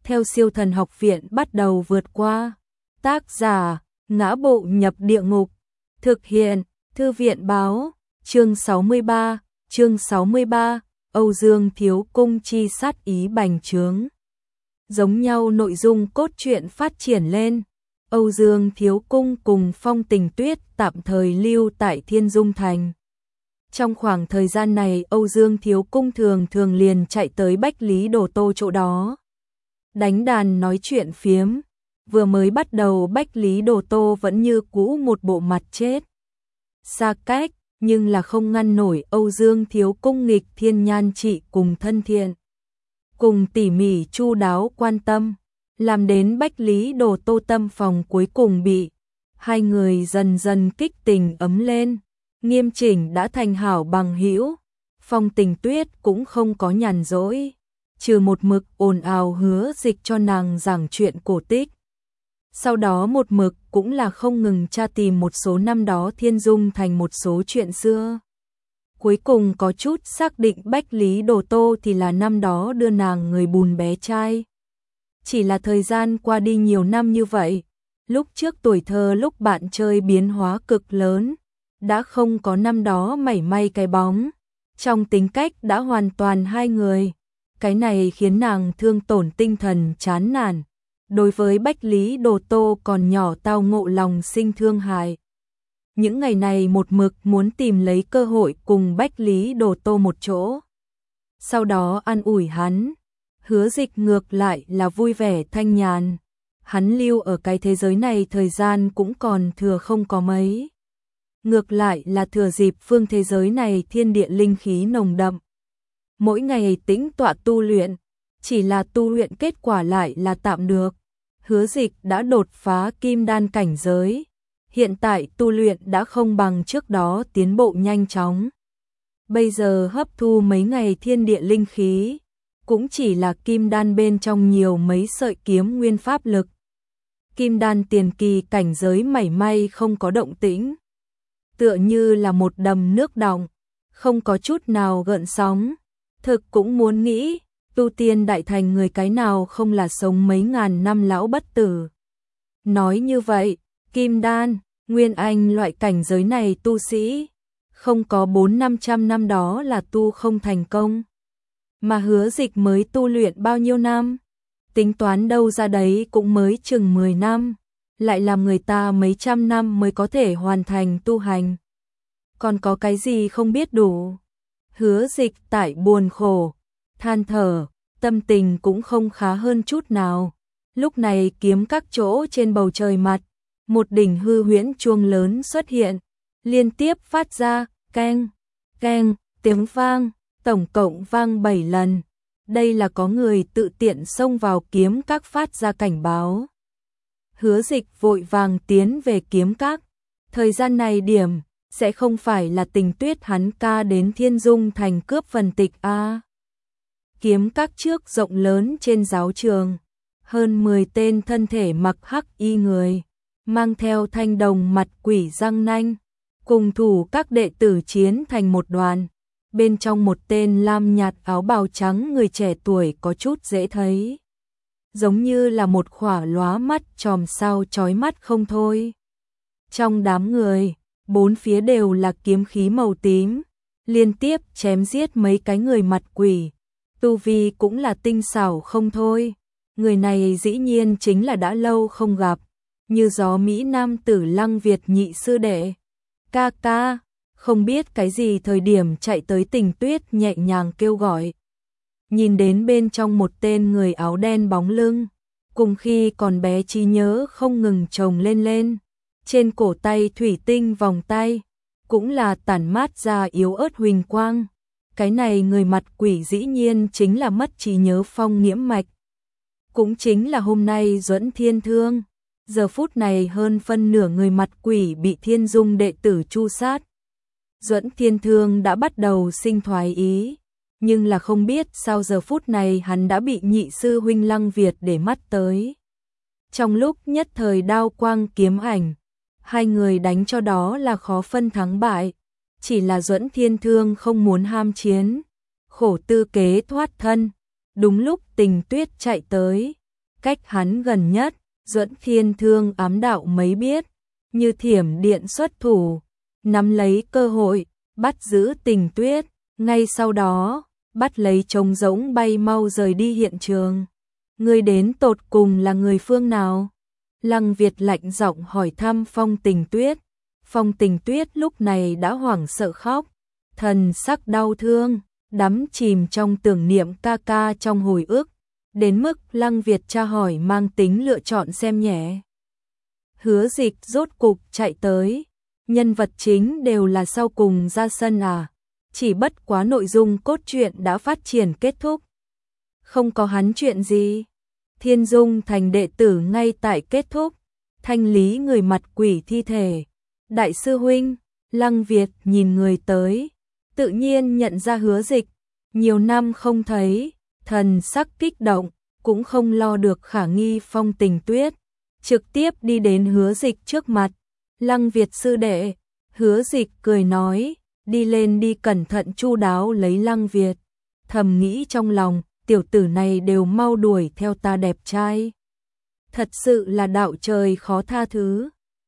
theo Siêu Thần Học Viện bắt đầu vượt qua. Tác giả: Ngã Bộ Nhập Địa Ngục. Thực hiện: Thư viện báo. Chương 63, Âu Dương Thiếu Cung chi sát ý bành trướng. Giống nhau nội dung cốt truyện phát triển lên. Âu Dương Thiếu Cung cùng Phong Tình Tuyết tạm thời lưu tại Thiên Dung Thành. Trong khoảng thời gian này, Âu Dương Thiếu Cung thường liền chạy tới Bách Lý Đồ Tô chỗ đó. Đánh đàn nói chuyện phiếm. Vừa mới bắt đầu Bách Lý Đồ Tô vẫn như cũ một bộ mặt chết xa cách, nhưng là không ngăn nổi Âu Dương Thiếu Cung nghịch thiên nhan trị cùng thân thiện, cùng tỉ mỉ chu đáo quan tâm, làm đến Bách Lý Đồ Tô tâm phòng cuối cùng bị hai người dần dần kích tình ấm lên, nghiêm chỉnh đã thành hảo bằng hữu. Phong Tình Tuyết cũng không có nhàn rỗi, trừ một mực ồn ào Hứa Dịch cho nàng giảng chuyện cổ tích. Sau đó một mực cũng là không ngừng tra tìm một số năm đó Thiên Dung Thành một số chuyện xưa. Cuối cùng có chút xác định Bách Lý Đồ Tô thì là năm đó đưa nàng người bùn bé trai. Chỉ là thời gian qua đi nhiều năm như vậy, lúc trước tuổi thơ lúc bạn chơi biến hóa cực lớn, đã không có năm đó mảy may cái bóng. Trong tính cách đã hoàn toàn hai người. Cái này khiến nàng thương tổn tinh thần chán nản. Đối với Bách Lý Đồ Tô còn nhỏ tao ngộ lòng sinh thương hại. Những ngày này một mực muốn tìm lấy cơ hội cùng Bách Lý Đồ Tô một chỗ. Sau đó an ủi hắn. Hứa Dịch ngược lại là vui vẻ thanh nhàn. Hắn lưu ở cái thế giới này thời gian cũng còn thừa không có mấy. Ngược lại là thừa dịp phương thế giới này thiên địa linh khí nồng đậm. Mỗi ngày tĩnh tọa tu luyện, chỉ là tu luyện kết quả lại là tạm được. Hứa Dịch đã đột phá kim đan cảnh giới, hiện tại tu luyện đã không bằng trước đó tiến bộ nhanh chóng. Bây giờ hấp thu mấy ngày thiên địa linh khí, cũng chỉ là kim đan bên trong nhiều mấy sợi kiếm nguyên pháp lực. Kim đan tiền kỳ cảnh giới mảy may không có động tĩnh, tựa như là một đầm nước đọng, không có chút nào gợn sóng. Thực cũng muốn nghĩ, tu tiên đại thành người cái nào không là sống mấy ngàn năm lão bất tử. Nói như vậy, kim đan, nguyên anh loại cảnh giới này tu sĩ, không có 400-500 năm đó là tu không thành công. Mà Hứa Dịch mới tu luyện bao nhiêu năm? Tính toán đâu ra đấy cũng mới chừng 10 năm, lại làm người ta mấy trăm năm mới có thể hoàn thành tu hành. Còn có cái gì không biết đủ? Hứa Dịch tại buồn khổ, than thở, tâm tình cũng không khá hơn chút nào. Lúc này kiếm các chỗ trên bầu trời mặt, một đỉnh hư huyễn chuông lớn xuất hiện, liên tiếp phát ra keng, keng, tiếng vang, tổng cộng vang 7 lần. Đây là có người tự tiện xông vào kiếm các phát ra cảnh báo. Hứa Dịch vội vàng tiến về kiếm các. Thời gian này điểm sẽ không phải là Tình Tuyết hắn ca đến Thiên Dung Thành cướp phần tịch a. Kiếm các trước rộng lớn trên giáo trường, hơn 10 tên thân thể mặc hắc y người, mang theo thanh đồng mặt quỷ răng nanh, cùng thủ các đệ tử chiến thành một đoàn. Bên trong một tên lam nhạt áo bào trắng người trẻ tuổi có chút dễ thấy, giống như là một khỏa lóa mắt chòm sao chói mắt không thôi. Trong đám người, bốn phía đều là kiếm khí màu tím, liên tiếp chém giết mấy cái người mặt quỷ, tu vi cũng là tinh xảo không thôi. Người này dĩ nhiên chính là đã lâu không gặp, như gió Mỹ Nam tử Lăng Việt nhị sư đệ. Ca ca, không biết cái gì thời điểm chạy tới Tình Tuyết nhẹ nhàng kêu gọi. Nhìn đến bên trong một tên người áo đen bóng lưng, cùng khi còn bé trí nhớ không ngừng chồng lên. Trên cổ tay thủy tinh vòng tay, cũng là tản mát ra yếu ớt huỳnh quang. Cái này người mặt quỷ dĩ nhiên chính là mất trí nhớ Phong Nghiễm Mạch. Cũng chính là hôm nay Duẫn Thiên Thương. Giờ phút này hơn phân nửa người mặt quỷ bị Thiên Dung đệ tử tru sát. Duẫn Thiên Thương đã bắt đầu sinh thoái ý, nhưng là không biết sao giờ phút này hắn đã bị nhị sư huynh Lăng Việt để mắt tới. Trong lúc nhất thời đao quang kiếm ảnh, hai người đánh cho đó là khó phân thắng bại, chỉ là Duẫn Thiên Thương không muốn ham chiến, khổ tư kế thoát thân. Đúng lúc Tình Tuyết chạy tới, cách hắn gần nhất, Duẫn Thiên Thương ám đạo mấy biết, như thiểm điện xuất thủ, nắm lấy cơ hội, bắt giữ Tình Tuyết, ngay sau đó, bắt lấy trống rỗng bay mau rời đi hiện trường. Người đến tột cùng là người phương nào? Lăng Việt lạnh giọng hỏi thăm Phong Tình Tuyết. Phong Tình Tuyết lúc này đã hoảng sợ khóc, thần sắc đau thương, đắm chìm trong tưởng niệm ca ca trong hồi ức, đến mức Lăng Việt tra hỏi mang tính lựa chọn xem nhẹ. Hứa Dịch rốt cục chạy tới, nhân vật chính đều là sau cùng ra sân à? Chỉ bất quá nội dung cốt truyện đã phát triển kết thúc. Không có hắn chuyện gì. Thiên Dung thành đệ tử ngay tại kết thúc, thanh lý người mặt quỷ thi thể. Đại sư huynh, Lăng Việt nhìn người tới, tự nhiên nhận ra Hứa Dịch, nhiều năm không thấy, thần sắc kích động, cũng không lo được khả nghi Phong Tình Tuyết, trực tiếp đi đến Hứa Dịch trước mặt. Lăng Việt sư đệ, Hứa Dịch cười nói, đi lên đi, cẩn thận chu đáo lấy Lăng Việt, thầm nghĩ trong lòng, tiểu tử này đều mau đuổi theo ta đẹp trai. Thật sự là đạo trời khó tha thứ.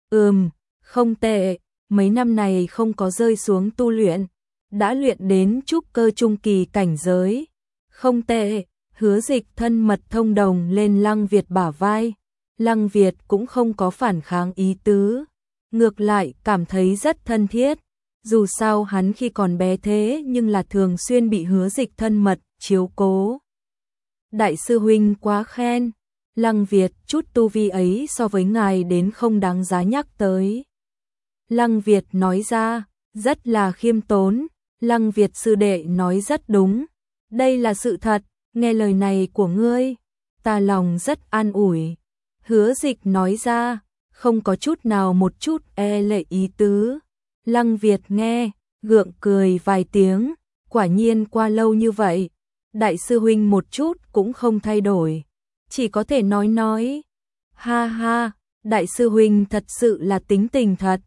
Không tệ, mấy năm này không có rơi xuống tu luyện, đã luyện đến trúc cơ trung kỳ cảnh giới. Không tệ, Hứa Dịch thân mật thông đồng lên Lăng Việt bả vai. Lăng Việt cũng không có phản kháng ý tứ, ngược lại cảm thấy rất thân thiết. Dù sao hắn khi còn bé thế nhưng là thường xuyên bị Hứa Dịch thân mật chiếu cố. Đại sư huynh quá khen, Lăng Việt chút tu vi ấy so với ngài đến không đáng giá nhắc tới. Lăng Việt nói ra, rất là khiêm tốn. Lăng Việt sư đệ nói rất đúng, đây là sự thật, nghe lời này của ngươi, ta lòng rất an ủi. Hứa Dịch nói ra, không có chút nào một chút e lệ ý tứ. Lăng Việt nghe, gượng cười vài tiếng, quả nhiên qua lâu như vậy, đại sư huynh một chút cũng không thay đổi, chỉ có thể nói, ha ha, đại sư huynh thật sự là tính tình thật.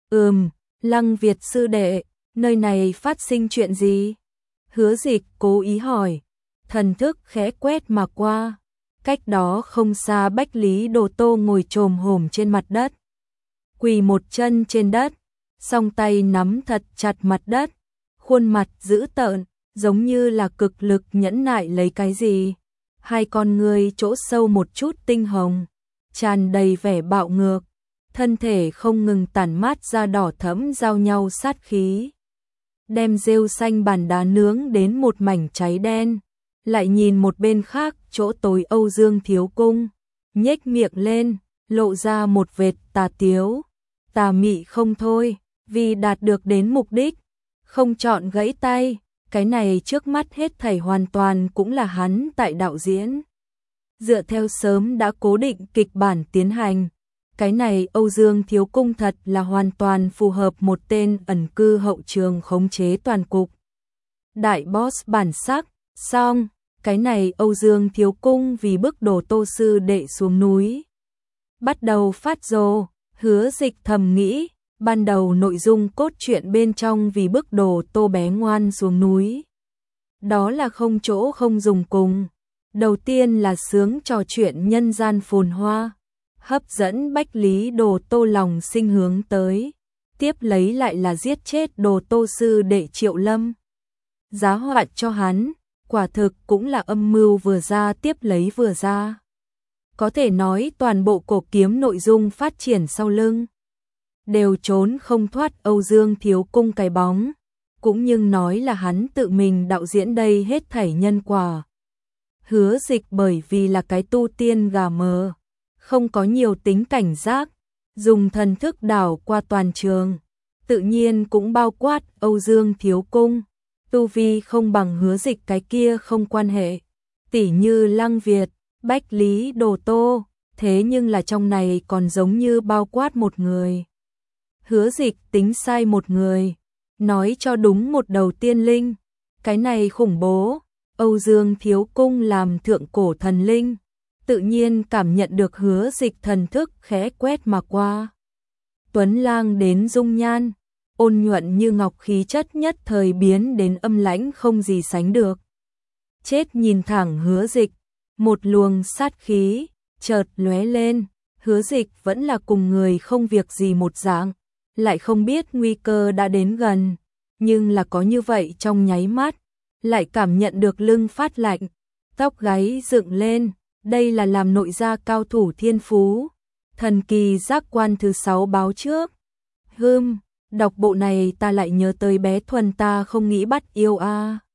Lăng Việt sư đệ, nơi này phát sinh chuyện gì? Hứa Dịch cố ý hỏi, thần thức khẽ quét mà qua, cách đó không xa Bách Lý Đồ Tô ngồi chồm hổm trên mặt đất, quỳ một chân trên đất, song tay nắm thật chặt mặt đất, khuôn mặt dữ tợn, giống như là cực lực nhẫn nại lấy cái gì. Hai con ngươi chỗ sâu một chút tinh hồng, tràn đầy vẻ bạo ngược, thân thể không ngừng tản mát ra đỏ thẫm giao nhau sát khí. Đem rêu xanh bàn đá nướng đến một mảnh cháy đen, lại nhìn một bên khác chỗ tối Âu Dương Thiếu Cung, nhếch miệng lên, lộ ra một vệt tà tiếu, tà mị không thôi, vì đạt được đến mục đích, không chọn gãy tay, cái này trước mắt hết thảy hoàn toàn cũng là hắn tại đạo diễn. Dựa theo sớm đã cố định kịch bản tiến hành, cái này Âu Dương Thiếu Cung thật là hoàn toàn phù hợp một tên ẩn cư hậu trường khống chế toàn cục. Đại boss bản sắc, xong, cái này Âu Dương Thiếu Cung vì bức Đồ Tô sư đệ xuống núi. Bắt đầu phát rồ, Hứa Dịch thầm nghĩ, ban đầu nội dung cốt truyện bên trong vì bức Đồ Tô bé ngoan xuống núi. Đó là không chỗ không dùng cùng. Đầu tiên là sướng trò chuyện nhân gian phồn hoa, hấp dẫn Bách Lý Đồ Tô lòng sinh hướng tới. Tiếp lấy lại là giết chết Đồ Tô sư đệ Triệu Lâm. Giá họa cho hắn, quả thực cũng là âm mưu vừa ra tiếp lấy vừa ra. Có thể nói toàn bộ cổ kiếm nội dung phát triển sau lưng đều trốn không thoát Âu Dương Thiếu Cung cái bóng, cũng nhưng nói là hắn tự mình đạo diễn đây hết thảy nhân quả. Hứa Dịch bởi vì là cái tu tiên gà mờ, không có nhiều tính cảnh giác, dùng thần thức đảo qua toàn trường, tự nhiên cũng bao quát Âu Dương Thiếu Cung. Tu vi không bằng Hứa Dịch cái kia không quan hệ, tỉ như Lăng Việt, Bách Lý Đồ Tô, thế nhưng là trong này còn giống như bao quát một người. Hứa Dịch tính sai một người, nói cho đúng một đầu tiên linh, cái này khủng bố. Âu Dương Thiếu Cung làm thượng cổ thần linh, tự nhiên cảm nhận được Hứa Dịch thần thức khẽ quét mà qua. Tuấn Lang đến dung nhan, ôn nhuận như ngọc, khí chất nhất thời biến đến âm lãnh không gì sánh được. Chết nhìn thẳng Hứa Dịch, một luồng sát khí, chợt lóe lên, Hứa Dịch vẫn là cùng người không việc gì một dạng, lại không biết nguy cơ đã đến gần, nhưng là có như vậy trong nháy mắt, lại cảm nhận được lưng phát lạnh, tóc gáy dựng lên, đây là làm nội gia cao thủ thiên phú, thần kỳ giác quan thứ 6 báo trước. Đọc bộ này ta lại nhớ tới bé Thuần ta không nghĩ bắt yêu a.